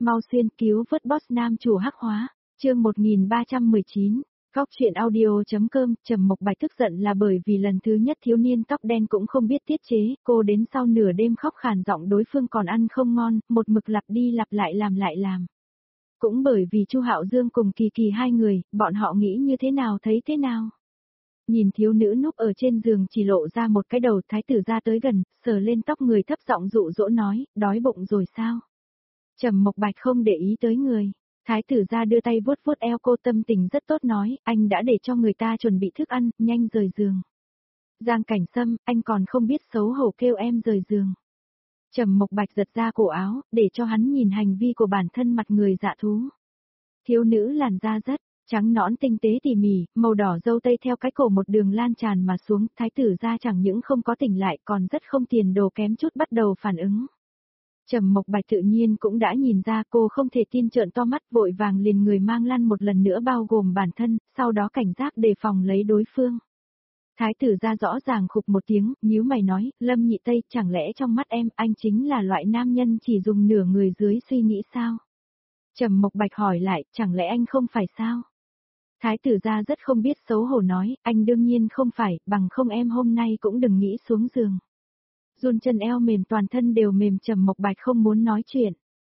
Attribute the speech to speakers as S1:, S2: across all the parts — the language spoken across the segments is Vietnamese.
S1: Mau xuyên cứu vớt boss nam chủ hắc hóa, chương 1319. Góc chuyện audio.com. Trầm Mộc Bạch tức giận là bởi vì lần thứ nhất thiếu niên tóc đen cũng không biết tiết chế, cô đến sau nửa đêm khóc khàn giọng đối phương còn ăn không ngon, một mực lặp đi lặp lại làm. Cũng bởi vì Chu Hạo Dương cùng Kỳ Kỳ hai người, bọn họ nghĩ như thế nào thấy thế nào. Nhìn thiếu nữ núp ở trên giường chỉ lộ ra một cái đầu, thái tử ra tới gần, sờ lên tóc người thấp giọng dụ dỗ nói, đói bụng rồi sao? Trầm Mộc Bạch không để ý tới người. Thái tử ra đưa tay vuốt vuốt eo cô, tâm tình rất tốt nói, anh đã để cho người ta chuẩn bị thức ăn, nhanh rời giường. Giang Cảnh Sâm, anh còn không biết xấu hổ kêu em rời giường. Trầm Mộc Bạch giật ra cổ áo, để cho hắn nhìn hành vi của bản thân mặt người dạ thú. Thiếu nữ làn da rất trắng nõn tinh tế tỉ mỉ, màu đỏ dâu tây theo cái cổ một đường lan tràn mà xuống, thái tử ra chẳng những không có tỉnh lại còn rất không tiền đồ kém chút bắt đầu phản ứng. Trầm Mộc Bạch tự nhiên cũng đã nhìn ra, cô không thể tin, trợn to mắt vội vàng liền người mang lăn một lần nữa bao gồm bản thân, sau đó cảnh giác đề phòng lấy đối phương. Thái tử ra rõ ràng khục một tiếng, nhíu mày nói, Lâm Nhị Tây, chẳng lẽ trong mắt em anh chính là loại nam nhân chỉ dùng nửa người dưới suy nghĩ sao? Trầm Mộc Bạch hỏi lại, chẳng lẽ anh không phải sao? Thái tử ra rất không biết xấu hổ nói, anh đương nhiên không phải, bằng không em hôm nay cũng đừng nghĩ xuống giường. Run chân eo mềm toàn thân đều mềm, Trầm Mộc Bạch không muốn nói chuyện.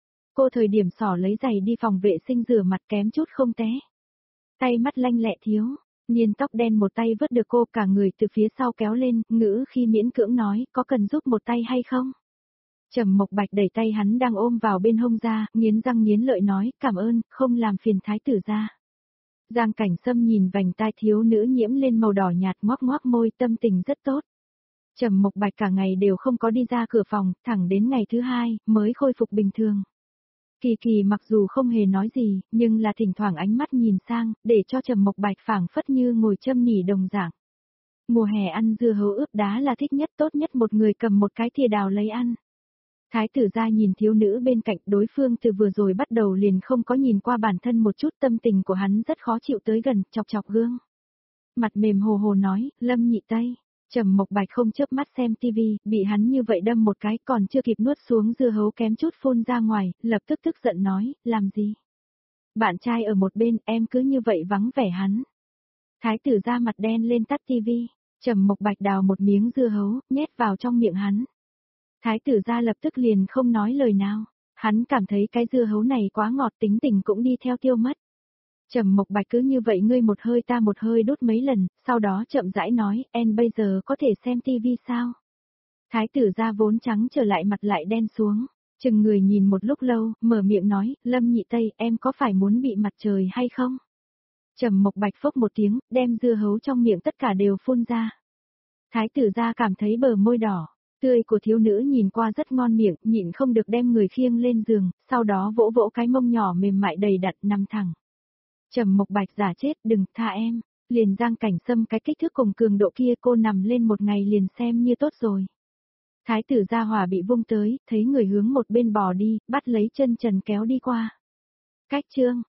S1: Cô thời điểm xỏ lấy giày đi phòng vệ sinh rửa mặt kém chút không té. Tay mắt lanh lẹ thiếu, Nhiên tóc đen một tay vớt được cô, cả người từ phía sau kéo lên, ngữ khi miễn cưỡng nói, có cần giúp một tay hay không? Trầm Mộc Bạch đẩy tay hắn đang ôm vào bên hông ra, nghiến răng nghiến lợi nói, cảm ơn, không làm phiền thái tử ra. Giang Cảnh Sâm nhìn vành tai thiếu nữ nhiễm lên màu đỏ nhạt, ngoác ngoác môi, tâm tình rất tốt. Trầm Mộc Bạch cả ngày đều không có đi ra cửa phòng, thẳng đến ngày thứ hai, mới khôi phục bình thường. Kỳ Kỳ mặc dù không hề nói gì, nhưng là thỉnh thoảng ánh mắt nhìn sang, để cho Trầm Mộc Bạch phảng phất như ngồi châm nỉ đồng dạng. Mùa hè ăn dưa hấu ướp đá là thích nhất, tốt nhất một người cầm một cái thìa đào lấy ăn. Thái tử ra nhìn thiếu nữ bên cạnh, đối phương từ vừa rồi bắt đầu liền không có nhìn qua bản thân một chút, tâm tình của hắn rất khó chịu, tới gần, chọc chọc gương. Mặt mềm hồ hồ nói, Lâm Nhị Tây. Trầm Mộc Bạch không chớp mắt xem tivi, bị hắn như vậy đâm một cái, còn chưa kịp nuốt xuống dưa hấu kém chút phun ra ngoài, lập tức tức giận nói, làm gì? Bạn trai ở một bên, em cứ như vậy vắng vẻ hắn. Thái tử ra mặt đen lên tắt tivi, Trầm Mộc Bạch đào một miếng dưa hấu, nhét vào trong miệng hắn. Thái tử ra lập tức liền không nói lời nào, hắn cảm thấy cái dưa hấu này quá ngọt, tính tình cũng đi theo tiêu mất. Trầm Mộc Bạch cứ như vậy ngươi một hơi ta một hơi đốt mấy lần, sau đó chậm rãi nói, em bây giờ có thể xem tivi sao? Thái tử ra vốn trắng trở lại mặt lại đen xuống, chừng người nhìn một lúc lâu, mở miệng nói, Lâm Nhị Tây, em có phải muốn bị mặt trời hay không? Trầm Mộc Bạch phốc một tiếng, đem dưa hấu trong miệng tất cả đều phun ra. Thái tử ra cảm thấy bờ môi đỏ tươi của thiếu nữ nhìn qua rất ngon miệng, nhịn không được đem người khiêng lên giường, sau đó vỗ vỗ cái mông nhỏ mềm mại đầy đặn nằm thẳng. Trầm Mộc Bạch giả chết, đừng tha em, liền Giang Cảnh Sâm cái kích thước cùng cường độ kia cô nằm lên một ngày liền xem như tốt rồi. Thái tử gia hỏa bị vung tới, thấy người hướng một bên bò đi, bắt lấy chân trần kéo đi qua. Cách chương,